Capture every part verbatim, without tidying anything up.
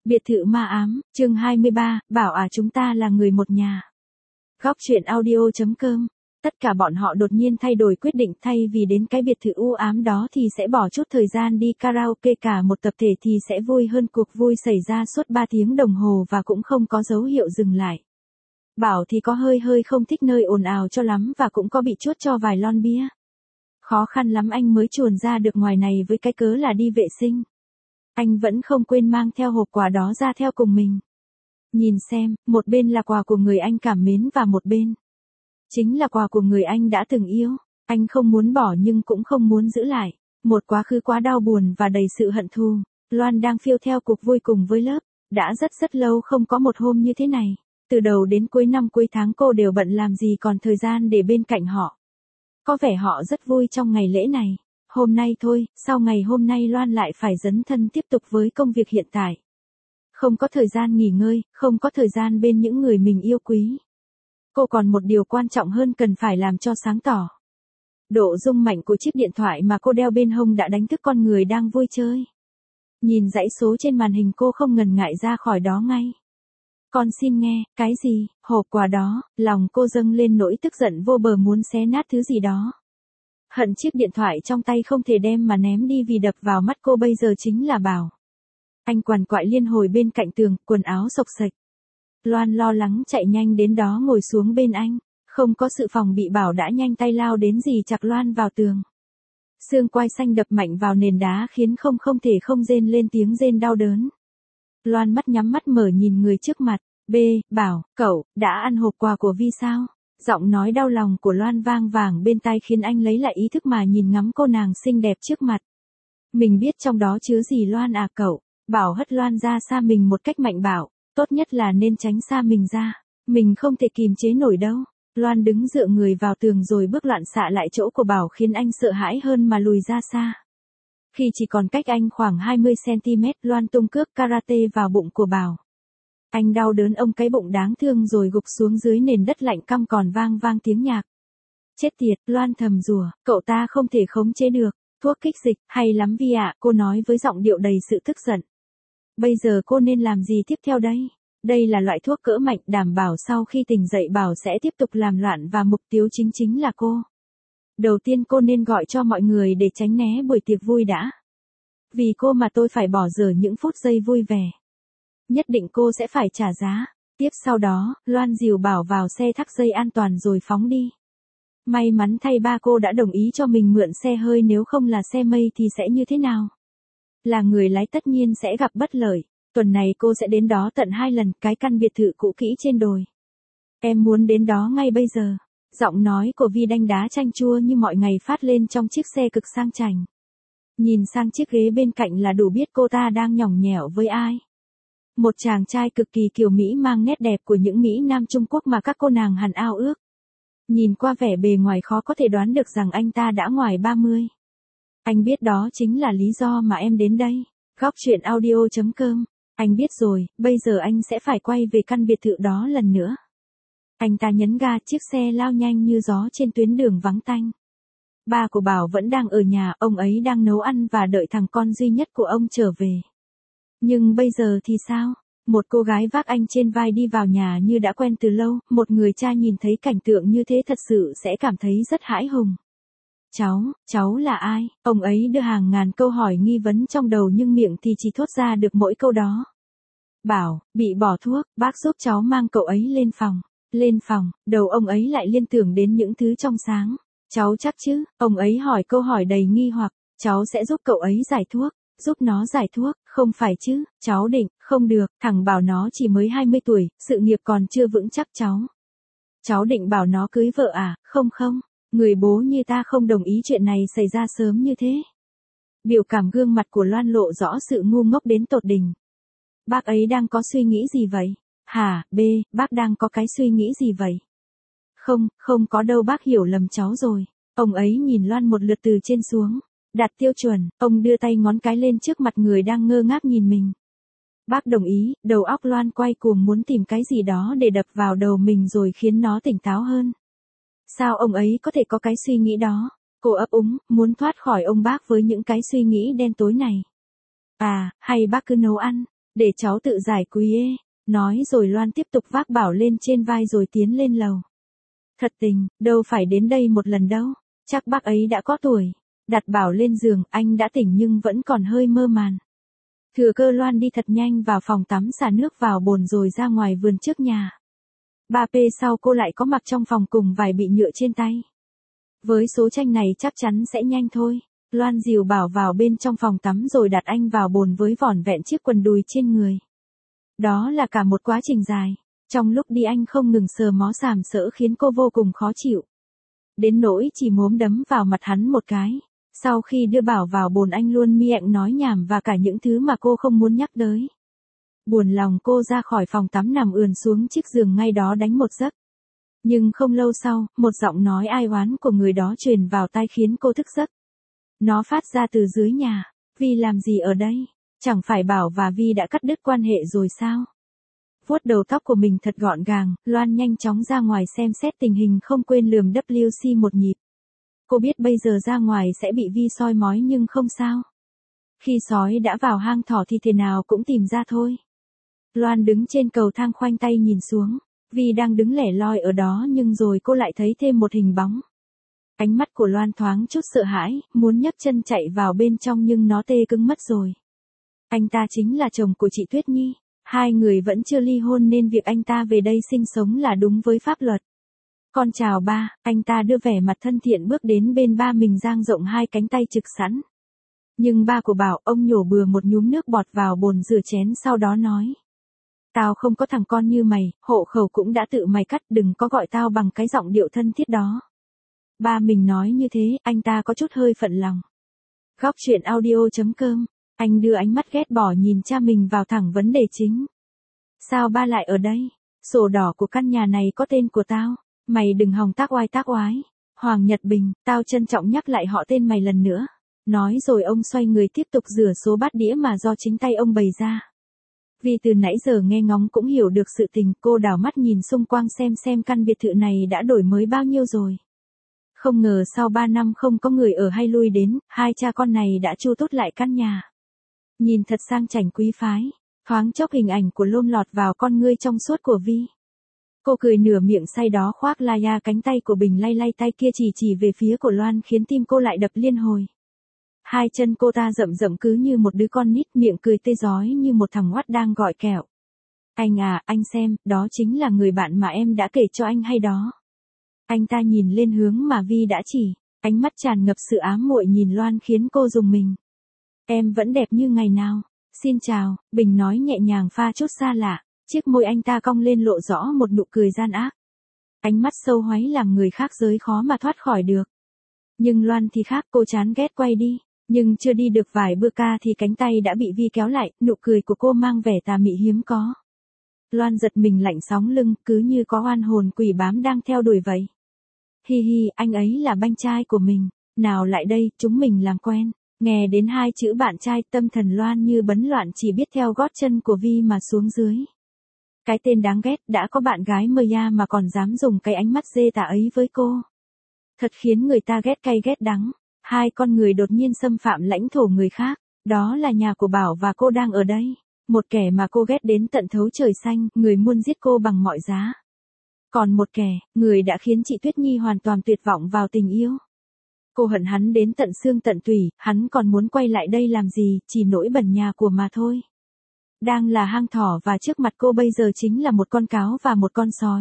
Biệt thự ma ám, chương hai mươi ba, bảo à chúng ta là người một nhà. Góc truyện audio.com. Tất cả bọn họ đột nhiên thay đổi quyết định, thay vì đến cái biệt thự u ám đó thì sẽ bỏ chút thời gian đi karaoke cả một tập thể thì sẽ vui hơn. Cuộc vui xảy ra suốt ba tiếng đồng hồ và cũng không có dấu hiệu dừng lại. Bảo thì có hơi hơi không thích nơi ồn ào cho lắm và cũng có bị chuốt cho vài lon bia. Khó khăn lắm anh mới chuồn ra được ngoài này với cái cớ là đi vệ sinh. Anh vẫn không quên mang theo hộp quà đó ra theo cùng mình. Nhìn xem, một bên là quà của người anh cảm mến và một bên chính là quà của người anh đã từng yêu. Anh không muốn bỏ nhưng cũng không muốn giữ lại. Một quá khứ quá đau buồn và đầy sự hận thù. Loan đang phiêu theo cuộc vui cùng với lớp. Đã rất rất lâu không có một hôm như thế này. Từ đầu đến cuối năm cuối tháng cô đều bận làm gì còn thời gian để bên cạnh họ. Có vẻ họ rất vui trong ngày lễ này. Hôm nay thôi, sau ngày hôm nay Loan lại phải dấn thân tiếp tục với công việc hiện tại. Không có thời gian nghỉ ngơi, không có thời gian bên những người mình yêu quý. Cô còn một điều quan trọng hơn cần phải làm cho sáng tỏ. Độ rung mạnh của chiếc điện thoại mà cô đeo bên hông đã đánh thức con người đang vui chơi. Nhìn dãy số trên màn hình cô không ngần ngại ra khỏi đó ngay. Con xin nghe, cái gì, hộp quà đó, lòng cô dâng lên nỗi tức giận vô bờ muốn xé nát thứ gì đó. Hận chiếc điện thoại trong tay không thể đem mà ném đi vì đập vào mắt cô bây giờ chính là Bảo. Anh quằn quại liên hồi bên cạnh tường, quần áo xộc xệch. Loan lo lắng chạy nhanh đến đó ngồi xuống bên anh. Không có sự phòng bị Bảo đã nhanh tay lao đến dì chặt Loan vào tường. Xương quai xanh đập mạnh vào nền đá khiến không không thể không rên lên tiếng rên đau đớn. Loan mắt nhắm mắt mở nhìn người trước mặt. B, Bảo, cậu, đã ăn hộp quà của Vi sao? Giọng nói đau lòng của Loan vang vàng bên tai khiến anh lấy lại ý thức mà nhìn ngắm cô nàng xinh đẹp trước mặt. Mình biết trong đó chứa gì Loan à cậu. Bảo hất Loan ra xa mình một cách mạnh bạo. Tốt nhất là nên tránh xa mình ra. Mình không thể kìm chế nổi đâu. Loan đứng dựa người vào tường rồi bước loạn xạ lại chỗ của Bảo khiến anh sợ hãi hơn mà lùi ra xa. Khi chỉ còn cách anh khoảng hai mươi xăng-ti-mét, Loan tung cước karate vào bụng của Bảo. Anh đau đớn ôm cái bụng đáng thương rồi gục xuống dưới nền đất lạnh căm còn vang vang tiếng nhạc. Chết tiệt, Loan thầm rủa, cậu ta không thể khống chế được. Thuốc kích dịch, hay lắm Vi ạ, cô nói với giọng điệu đầy sự tức giận. Bây giờ cô nên làm gì tiếp theo đây? Đây là loại thuốc cỡ mạnh đảm bảo sau khi tỉnh dậy Bảo sẽ tiếp tục làm loạn và mục tiêu chính chính là cô. Đầu tiên cô nên gọi cho mọi người để tránh né buổi tiệc vui đã. Vì cô mà tôi phải bỏ dở những phút giây vui vẻ. Nhất định cô sẽ phải trả giá. Tiếp sau đó, Loan dìu Bảo vào xe thắt dây an toàn rồi phóng đi. May mắn thay ba cô đã đồng ý cho mình mượn xe hơi, nếu không là xe mây thì sẽ như thế nào? Là người lái tất nhiên sẽ gặp bất lợi. Tuần này cô sẽ đến đó tận hai lần, cái căn biệt thự cũ kỹ trên đồi. Em muốn đến đó ngay bây giờ. Giọng nói của Vi đanh đá chanh chua như mọi ngày phát lên trong chiếc xe cực sang chảnh. Nhìn sang chiếc ghế bên cạnh là đủ biết cô ta đang nhõng nhẽo với ai. Một chàng trai cực kỳ kiều Mỹ mang nét đẹp của những Mỹ Nam Trung Quốc mà các cô nàng hẳn ao ước. Nhìn qua vẻ bề ngoài khó có thể đoán được rằng anh ta đã ngoài ba mươi. Anh biết đó chính là lý do mà em đến đây. Góc truyện audio.com. Anh biết rồi, bây giờ anh sẽ phải quay về căn biệt thự đó lần nữa. Anh ta nhấn ga, chiếc xe lao nhanh như gió trên tuyến đường vắng tanh. Ba của Bảo vẫn đang ở nhà, ông ấy đang nấu ăn và đợi thằng con duy nhất của ông trở về. Nhưng bây giờ thì sao? Một cô gái vác anh trên vai đi vào nhà như đã quen từ lâu, một người cha nhìn thấy cảnh tượng như thế thật sự sẽ cảm thấy rất hãi hùng. Cháu, cháu là ai? Ông ấy đưa hàng ngàn câu hỏi nghi vấn trong đầu nhưng miệng thì chỉ thốt ra được mỗi câu đó. Bảo, bị bỏ thuốc, bác giúp cháu mang cậu ấy lên phòng. Lên phòng, đầu ông ấy lại liên tưởng đến những thứ trong sáng. Cháu chắc chứ? Ông ấy hỏi câu hỏi đầy nghi hoặc. Cháu sẽ giúp cậu ấy giải thuốc. Giúp nó giải thuốc, không phải chứ? Cháu định, không được, thằng Bảo nó chỉ mới hai mươi tuổi, sự nghiệp còn chưa vững chắc cháu. Cháu định bảo nó cưới vợ à? Không không. Người bố như ta không đồng ý chuyện này xảy ra sớm như thế. Biểu cảm gương mặt của Loan lộ rõ sự ngu ngốc đến tột đỉnh. Bác ấy đang có suy nghĩ gì vậy? Hả, B, bác đang có cái suy nghĩ gì vậy? Không, không có đâu, bác hiểu lầm cháu rồi. Ông ấy nhìn Loan một lượt từ trên xuống. Đạt tiêu chuẩn, ông đưa tay ngón cái lên trước mặt người đang ngơ ngác nhìn mình. Bác đồng ý, đầu óc Loan quay cuồng muốn tìm cái gì đó để đập vào đầu mình rồi khiến nó tỉnh táo hơn. Sao ông ấy có thể có cái suy nghĩ đó? Cô ấp úng, muốn thoát khỏi ông bác với những cái suy nghĩ đen tối này. À, hay bác cứ nấu ăn. Để cháu tự giải quyết ê. Nói rồi Loan tiếp tục vác Bảo lên trên vai rồi tiến lên lầu. Thật tình, đâu phải đến đây một lần đâu. Chắc bác ấy đã có tuổi. Đặt Bảo lên giường, anh đã tỉnh nhưng vẫn còn hơi mơ màn. Thừa cơ Loan đi thật nhanh vào phòng tắm xả nước vào bồn rồi ra ngoài vườn trước nhà. ba pê sau cô lại có mặc trong phòng cùng vài bị nhựa trên tay. Với số tranh này chắc chắn sẽ nhanh thôi. Loan dìu Bảo vào bên trong phòng tắm rồi đặt anh vào bồn với vỏn vẹn chiếc quần đùi trên người. Đó là cả một quá trình dài. Trong lúc đi anh không ngừng sờ mó sàm sỡ khiến cô vô cùng khó chịu. Đến nỗi chỉ muốn đấm vào mặt hắn một cái. Sau khi đưa Bảo vào bồn anh luôn miệng nói nhảm và cả những thứ mà cô không muốn nhắc tới. Buồn lòng cô ra khỏi phòng tắm nằm ườn xuống chiếc giường ngay đó đánh một giấc. Nhưng không lâu sau, một giọng nói ai oán của người đó truyền vào tai khiến cô thức giấc. Nó phát ra từ dưới nhà. Vi làm gì ở đây? Chẳng phải Bảo và Vi đã cắt đứt quan hệ rồi sao? Vuốt đầu tóc của mình thật gọn gàng, Loan nhanh chóng ra ngoài xem xét tình hình không quên lườm vê xê một nhịp. Cô biết bây giờ ra ngoài sẽ bị Vi soi mói nhưng không sao. Khi sói đã vào hang thỏ thì thế nào cũng tìm ra thôi. Loan đứng trên cầu thang khoanh tay nhìn xuống. Vi đang đứng lẻ loi ở đó nhưng rồi cô lại thấy thêm một hình bóng. Ánh mắt của Loan thoáng chút sợ hãi, muốn nhấc chân chạy vào bên trong nhưng nó tê cứng mất rồi. Anh ta chính là chồng của chị Tuyết Nhi. Hai người vẫn chưa ly hôn nên việc anh ta về đây sinh sống là đúng với pháp luật. Con chào ba, anh ta đưa vẻ mặt thân thiện bước đến bên ba mình dang rộng hai cánh tay trực sẵn. Nhưng ba của Bảo, ông nhổ bừa một nhúm nước bọt vào bồn rửa chén sau đó nói. Tao không có thằng con như mày, hộ khẩu cũng đã tự mày cắt, đừng có gọi tao bằng cái giọng điệu thân thiết đó. Ba mình nói như thế, anh ta có chút hơi phận lòng. Góc truyện audio chấm com, anh đưa ánh mắt ghét bỏ nhìn cha mình vào thẳng vấn đề chính. Sao ba lại ở đây? Sổ đỏ của căn nhà này có tên của tao. Mày đừng hòng tác oai tác oái. Hoàng Nhật Bình, tao trân trọng nhắc lại họ tên mày lần nữa. Nói rồi ông xoay người tiếp tục rửa số bát đĩa mà do chính tay ông bày ra. Vì từ nãy giờ nghe ngóng cũng hiểu được sự tình, cô đảo mắt nhìn xung quanh xem xem căn biệt thự này đã đổi mới bao nhiêu rồi. Không ngờ sau ba năm không có người ở hay lui đến, hai cha con này đã chu tốt lại căn nhà. Nhìn thật sang chảnh quý phái, thoáng chốc hình ảnh của Lôm lọt vào con ngươi trong suốt của Vi. Cô cười nửa miệng say đó khoác la ya cánh tay của Bình lay lay tay kia chỉ chỉ về phía của Loan khiến tim cô lại đập liên hồi. Hai chân cô ta rậm rậm cứ như một đứa con nít, miệng cười tê rói như một thằng ngoắt đang gọi kẹo. Anh à, anh xem, đó chính là người bạn mà em đã kể cho anh hay đó. Anh ta nhìn lên hướng mà Vi đã chỉ, ánh mắt tràn ngập sự ám muội nhìn Loan khiến cô rùng mình. Em vẫn đẹp như ngày nào. Xin chào, Bình nói nhẹ nhàng pha chút xa lạ, chiếc môi anh ta cong lên lộ rõ một nụ cười gian ác. Ánh mắt sâu hoáy làm người khác giới khó mà thoát khỏi được. Nhưng Loan thì khác, cô chán ghét quay đi, nhưng chưa đi được vài bước ca thì cánh tay đã bị Vi kéo lại, nụ cười của cô mang vẻ tà mị hiếm có. Loan giật mình lạnh sóng lưng, cứ như có oan hồn quỷ bám đang theo đuổi vậy. Hi hi, anh ấy là banh trai của mình, nào lại đây, chúng mình làm quen. Nghe đến hai chữ bạn trai, tâm thần Loan như bấn loạn chỉ biết theo gót chân của Vi mà xuống dưới. Cái tên đáng ghét, đã có bạn gái mờ ya mà còn dám dùng cái ánh mắt dê tả ấy với cô. Thật khiến người ta ghét cay ghét đắng. Hai con người đột nhiên xâm phạm lãnh thổ người khác, đó là nhà của Bảo và cô đang ở đây. Một kẻ mà cô ghét đến tận thấu trời xanh, người muốn giết cô bằng mọi giá. Còn một kẻ, người đã khiến chị Tuyết Nhi hoàn toàn tuyệt vọng vào tình yêu. Cô hận hắn đến tận xương tận tủy, hắn còn muốn quay lại đây làm gì, chỉ nỗi bẩn nhà của mà thôi. Đang là hang thỏ và trước mặt cô bây giờ chính là một con cáo và một con sói.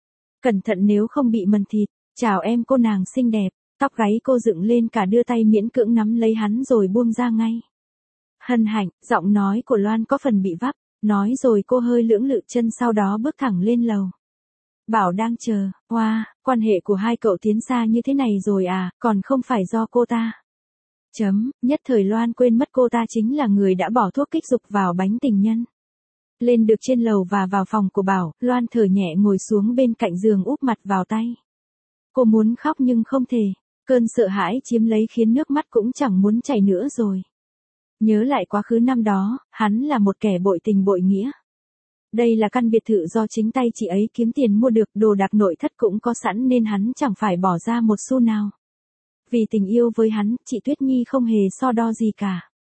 Cẩn thận nếu không bị mần thịt. Chào em cô nàng xinh đẹp, tóc gáy cô dựng lên cả đưa tay miễn cưỡng nắm lấy hắn rồi buông ra ngay. Hân hạnh, giọng nói của Loan có phần bị vấp, nói rồi cô hơi lưỡng lự chân sau đó bước thẳng lên lầu. Bảo đang chờ, hoa, wow, quan hệ của hai cậu tiến xa như thế này rồi à, còn không phải do cô ta. Chấm, nhất thời Loan quên mất cô ta chính là người đã bỏ thuốc kích dục vào bánh tình nhân. Lên được trên lầu và vào phòng của Bảo, Loan thở nhẹ ngồi xuống bên cạnh giường úp mặt vào tay. Cô muốn khóc nhưng không thể, cơn sợ hãi chiếm lấy khiến nước mắt cũng chẳng muốn chảy nữa rồi. Nhớ lại quá khứ năm đó, hắn là một kẻ bội tình bội nghĩa. Đây là căn biệt thự do chính tay chị ấy kiếm tiền mua được, đồ đạc nội thất cũng có sẵn nên hắn chẳng phải bỏ ra một xu nào. Vì tình yêu với hắn, chị Tuyết Nhi không hề so đo gì cả.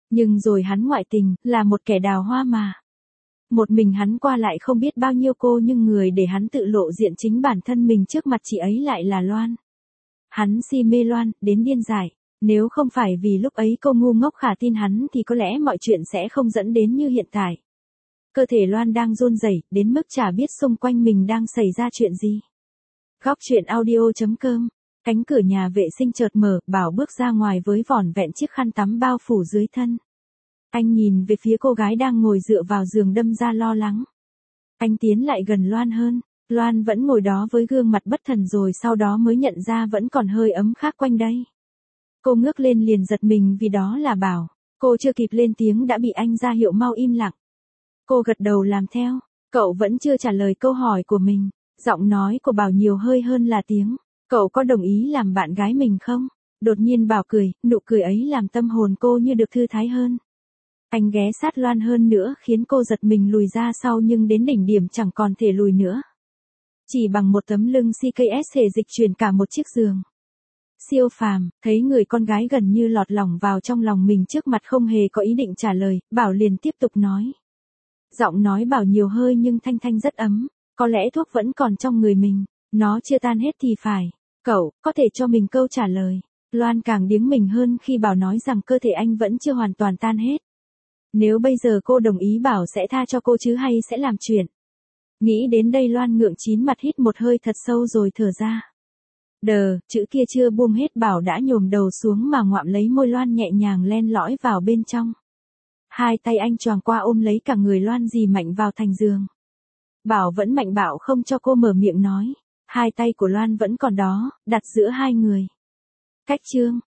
Nhưng rồi hắn ngoại tình, là một kẻ đào hoa mà. Một mình hắn qua lại không biết bao nhiêu cô nhưng người để hắn tự lộ diện chính bản thân mình trước mặt chị ấy lại là Loan. Hắn si mê Loan, đến điên dại. Nếu không phải vì lúc ấy cô ngu ngốc khả tin hắn thì có lẽ mọi chuyện sẽ không dẫn đến như hiện tại. Cơ thể Loan đang run rẩy đến mức chả biết xung quanh mình đang xảy ra chuyện gì. Góc truyện audio chấm com. Cánh cửa nhà vệ sinh chợt mở, Bảo bước ra ngoài với vỏn vẹn chiếc khăn tắm bao phủ dưới thân. Anh nhìn về phía cô gái đang ngồi dựa vào giường đâm ra lo lắng. Anh tiến lại gần Loan hơn. Loan vẫn ngồi đó với gương mặt bất thần rồi sau đó mới nhận ra vẫn còn hơi ấm khác quanh đây. Cô ngước lên liền giật mình vì đó là Bảo. Cô chưa kịp lên tiếng đã bị anh ra hiệu mau im lặng. Cô gật đầu làm theo. Cậu vẫn chưa trả lời câu hỏi của mình. Giọng nói của Bảo nhiều hơi hơn là tiếng. Cậu có đồng ý làm bạn gái mình không? Đột nhiên Bảo cười, nụ cười ấy làm tâm hồn cô như được thư thái hơn. Anh ghé sát Loan hơn nữa khiến cô giật mình lùi ra sau nhưng đến đỉnh điểm chẳng còn thể lùi nữa. Chỉ bằng một tấm lưng xê ca ét thể dịch chuyển cả một chiếc giường. Siêu phàm, thấy người con gái gần như lọt lòng vào trong lòng mình trước mặt không hề có ý định trả lời, Bảo liền tiếp tục nói. Giọng nói Bảo nhiều hơi nhưng thanh thanh rất ấm, có lẽ thuốc vẫn còn trong người mình, nó chưa tan hết thì phải. Cậu, có thể cho mình câu trả lời. Loan càng điếng mình hơn khi Bảo nói rằng cơ thể anh vẫn chưa hoàn toàn tan hết. Nếu bây giờ cô đồng ý Bảo sẽ tha cho cô chứ hay sẽ làm chuyện. Nghĩ đến đây Loan ngượng chín mặt hít một hơi thật sâu rồi thở ra. Đờ, chữ kia chưa buông hết Bảo đã nhổm đầu xuống mà ngoạm lấy môi Loan nhẹ nhàng len lỏi vào bên trong. Hai tay anh choàng qua ôm lấy cả người Loan dì mạnh vào thành giường. Bảo vẫn mạnh bạo không cho cô mở miệng nói. Hai tay của Loan vẫn còn đó, đặt giữa hai người. Cách chương.